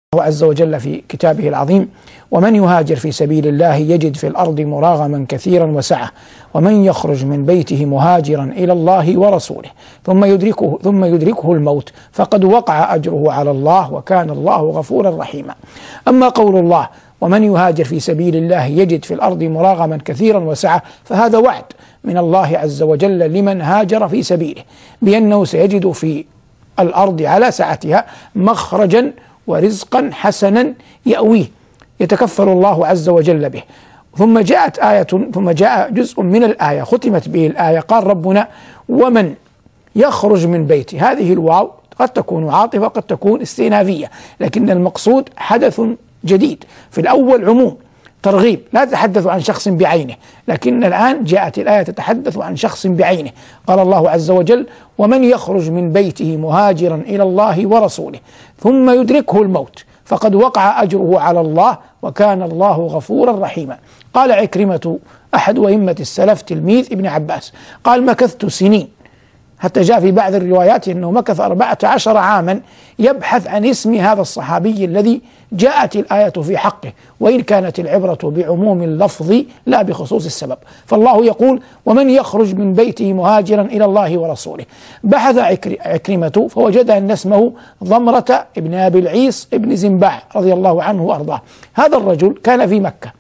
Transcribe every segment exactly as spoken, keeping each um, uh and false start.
الله عز وجل في كتابه العظيم: ومن يهاجر في سبيل الله يجد في الأرض مراغما كثيرا وسعة ومن يخرج من بيته مهاجرا إلى الله ورسوله ثم يدركه ثم يدركه الموت فقد وقع أجره على الله وكان الله غفورا رحيما. أما قول الله: ومن يهاجر في سبيل الله يجد في الأرض مراغما كثيرا وسعة، فهذا وعد من الله عز وجل لمن هاجر في سبيله بأنه سيجد في الأرض على سعتها مخرجا ورزقا حسنا يأويه يتكفل الله عز وجل به. ثم جاءت آية ثم جاء جزء من الآية ختمت به الآية، قال ربنا: ومن يخرج من بيته. هذه الواو قد تكون عاطفة قد تكون استئنافية، لكن المقصود حدث جديد. في الأول عموم ترغيب، لا تتحدث عن شخص بعينه، لكن الآن جاءت الآية تتحدث عن شخص بعينه. قال الله عز وجل: ومن يخرج من بيته مهاجرا إلى الله ورسوله ثم يدركه الموت فقد وقع أجره على الله وكان الله غفورا رحيما. قال عكرمة أحد أئمة السلف تلميذ ابن عباس، قال: مكثت سنين، حتى جاء في بعض الروايات أنه مكث أربعة عشر عاما يبحث عن اسم هذا الصحابي الذي جاءت الآية في حقه، وإن كانت العبرة بعموم اللفظ لا بخصوص السبب. فالله يقول: ومن يخرج من بيته مهاجرا إلى الله ورسوله. بحث عكرمة فوجد أن اسمه ضمرة ابن أبي العيص ابن زنباع رضي الله عنه وأرضاه. هذا الرجل كان في مكة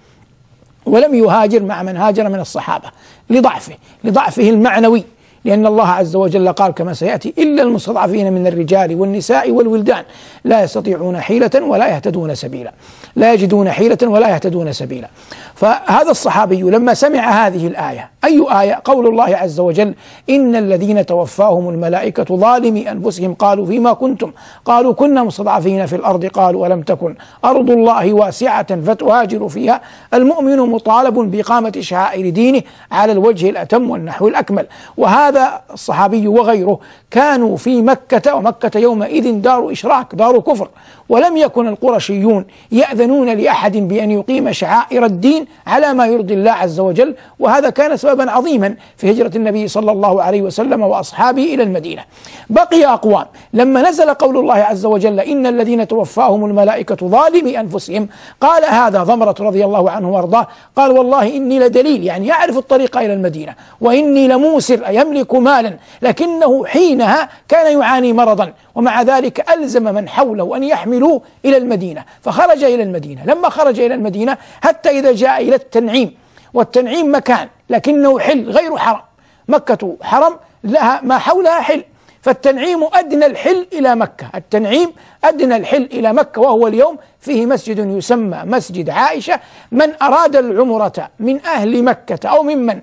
ولم يهاجر مع من هاجر من الصحابة لضعفه لضعفه المعنوي، لأن الله عز وجل قال كما سيأتي: إلا المستضعفين من الرجال والنساء والولدان لا يستطيعون حيلة ولا يهتدون سبيلا لا يجدون حيلة ولا يهتدون سبيلا. فهذا الصحابي لما سمع هذه الآية، أي آية؟ قول الله عز وجل: إن الذين توفاهم الملائكة ظالمي أنفسهم قالوا فيما كنتم قالوا كنا مستضعفين في الأرض قالوا ألم تكن أرض الله واسعة فتهاجروا فيها. المؤمن مطالب بإقامة شعائر دينه على الوجه الأتم والنحو الأكمل. وهذا هذا الصحابي وغيره كانوا في مكة، ومكة يومئذ دار إشراك دار كفر، ولم يكن القرشيون يأذنون لأحد بأن يقيم شعائر الدين على ما يرضي الله عز وجل، وهذا كان سببا عظيما في هجرة النبي صلى الله عليه وسلم وأصحابه إلى المدينة. بقي أقوام لما نزل قول الله عز وجل: إن الذين توفاهم الملائكة ظالمي أنفسهم، قال هذا ضمرة رضي الله عنه وارضاه، قال: والله إني لدليل، يعني يعرف الطريق إلى المدينة، وإني لموسر يملك مالا، لكنه حينها كان يعاني مرضا، ومع ذلك ألزم من حوله أن يحملوه إلى المدينة، فخرج إلى المدينة. لما خرج إلى المدينة حتى إذا جاء إلى التنعيم، والتنعيم مكان لكنه حل غير حرم، مكة حرم لها ما حولها حل، فالتنعيم أدنى الحل إلى مكة، التنعيم أدنى الحل إلى مكة، وهو اليوم فيه مسجد يسمى مسجد عائشة. من أراد العمرة من أهل مكة أو ممن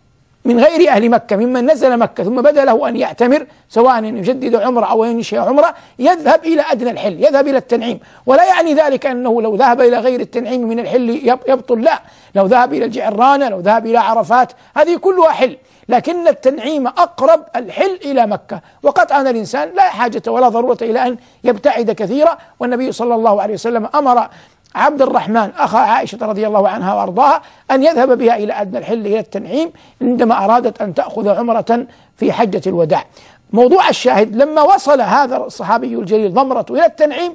من غير أهل مكة ممن نزل مكة ثم بدا له أن يعتمر، سواء أن يجدد عمرة أو ينشئ عمرة، يذهب إلى أدنى الحل، يذهب إلى التنعيم. ولا يعني ذلك أنه لو ذهب إلى غير التنعيم من الحل يبطل، لا، لو ذهب إلى الجعرانة، لو ذهب إلى عرفات، هذه كلها حل، لكن التنعيم أقرب الحل إلى مكة. وقطعا الإنسان لا حاجة ولا ضرورة إلى أن يبتعد كثيرا، والنبي صلى الله عليه وسلم أمر عبد الرحمن أخا عائشة رضي الله عنها وأرضاها أن يذهب بها إلى أدنى الحل إلى التنعيم عندما أرادت أن تأخذ عمرة في حجة الوداع. موضوع الشاهد: لما وصل هذا الصحابي الجليل ضمرة إلى التنعيم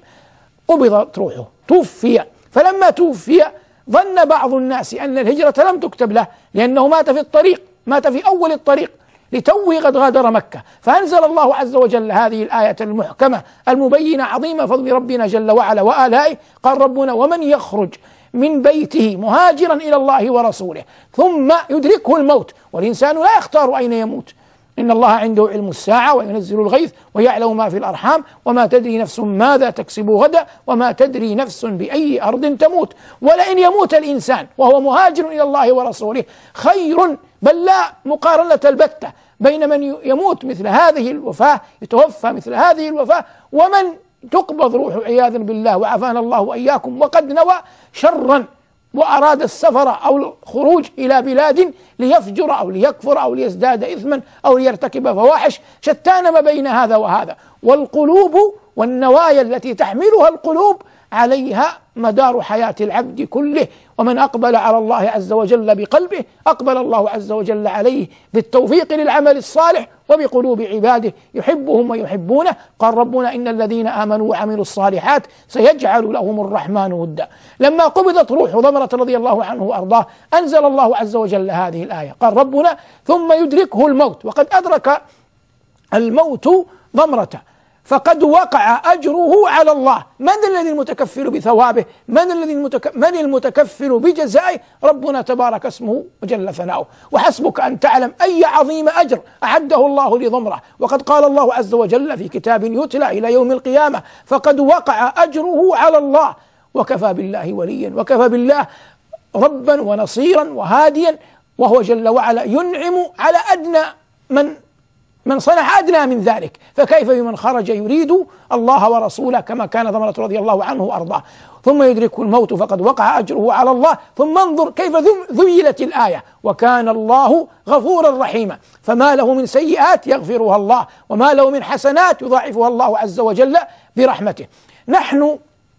قبضت روحه، توفي. فلما توفي ظن بعض الناس أن الهجرة لم تكتب له، لأنه مات في الطريق، مات في أول الطريق لتوه قد غادر مكة. فأنزل الله عز وجل هذه الآية المحكمة المبينة عظيم فضل ربنا جل وعلا وآلائه. قال ربنا: ومن يخرج من بيته مهاجرا إلى الله ورسوله ثم يدركه الموت. والإنسان لا يختار أين يموت، إن الله عنده علم الساعة وينزل الغيث ويعلم ما في الأرحام وما تدري نفس ماذا تكسب غدا وما تدري نفس بأي أرض تموت. ولئن يموت الإنسان وهو مهاجر إلى الله ورسوله خير، بل لا مقارنة البتة بين من يموت مثل هذه الوفاة، يتوفى مثل هذه الوفاة، ومن تقبض روحه عياذا بالله وعافانا الله وإياكم وقد نوى شرا وأراد السفر أو الخروج إلى بلاد ليفجر أو ليكفر أو ليزداد إثما أو ليرتكب فواحش. شتان ما بين هذا وهذا. والقلوب والنوايا التي تحملها القلوب عليها مدار حياة العبد كله. ومن أقبل على الله عز وجل بقلبه أقبل الله عز وجل عليه بالتوفيق للعمل الصالح وبقلوب عباده يحبهم ويحبونه. قال ربنا إن الذين آمنوا وعملوا الصالحات سيجعل لهم الرحمن ودا. لما قبضت روح ضمرة رضي الله عنه وأرضاه أنزل الله عز وجل هذه الآية. قال ربنا ثم يدركه الموت، وقد أدرك الموت ضمرة فقد وقع أجره على الله. من الذي المتكفل بثوابه؟ من الذي المتك... من المتكفل بجزائه؟ ربنا تبارك اسمه وجل ثناؤه. وحسبك أن تعلم أي عظيم أجر أعده الله لضمرة. وقد قال الله عز وجل في كتاب يتلى إلى يوم القيامة فقد وقع أجره على الله. وكفى بالله وليا وكفى بالله ربا ونصيرا وهاديا، وهو جل وعلا ينعم على أدنى من من صنع أدنى من ذلك، فكيف بمن خرج يريد الله ورسوله كما كان ضمرة رضي الله عنه وأرضاه. ثم يدركه الموت فقد وقع أجره على الله. ثم انظر كيف ذيلت الآية: وكان الله غفورا رحيما. فما له من سيئات يغفرها الله، وما له من حسنات يضاعفها الله عز وجل برحمته. نحن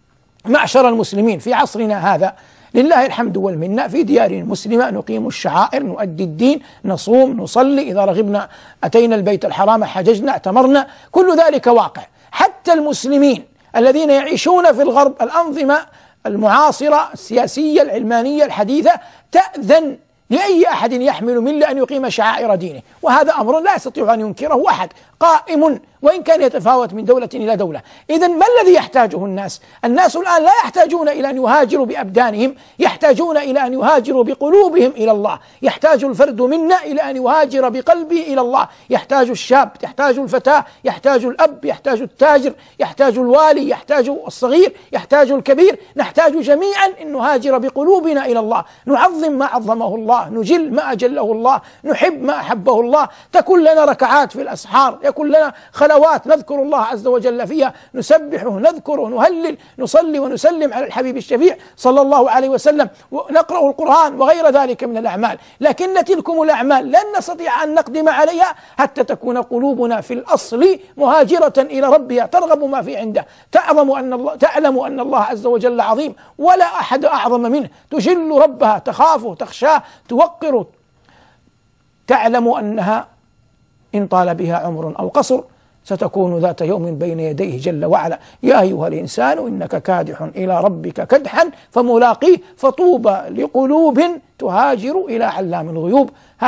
معشر المسلمين في عصرنا هذا لله الحمد والمنة في ديار مسلمة نقيم الشعائر، نؤدي الدين، نصوم، نصلي، إذا رغبنا أتينا البيت الحرام، حججنا، اعتمرنا، كل ذلك واقع. حتى المسلمين الذين يعيشون في الغرب الأنظمة المعاصرة السياسية العلمانية الحديثة تأذن لأي أحد يحمل ملة أن يقيم شعائر دينه، وهذا أمر لا يستطيع أن ينكره أحد، قائم وإن كان يتفاوت من دولة إلى دولة. إذن ما الذي يحتاجه الناس؟ الناس الآن لا يحتاجون إلى أن يهاجروا بأبدانهم، يحتاجون إلى أن يهاجروا بقلوبهم إلى الله. يحتاج الفرد منا إلى أن يهاجر بقلبه إلى الله. يحتاج الشاب، يحتاج الفتاة، يحتاج الأب، يحتاج التاجر، يحتاج الوالي، يحتاج الصغير، يحتاج الكبير. نحتاج جميعا أن نهاجر بقلوبنا إلى الله، نعظم ما عظمه الله، نجل ما أجله الله، نحب ما أحبه الله. تكون لنا ركعات في الأسحار، يكون لنا خلوات نذكر الله عز وجل فيها، نسبحه، نذكره، نهلل، نصلي ونسلم على الحبيب الشفيع صلى الله عليه وسلم، ونقرأ القرآن وغير ذلك من الأعمال. لكن تلكم الأعمال لن نستطيع أن نقدم عليها حتى تكون قلوبنا في الأصل مهاجرة إلى ربها، ترغب ما في عنده، تعلم أن الله تعلم أن الله عز وجل عظيم ولا أحد أعظم منه، تجل ربها، تخافه، تخشاه، توقره، تعلم أنها إن طال بها عمر أو قصر ستكون ذات يوم بين يديه جل وعلا. يا أيها الإنسان إنك كادح إلى ربك كدحا فملاقيه، فطوبى لقلوب تهاجر إلى علام الغيوب.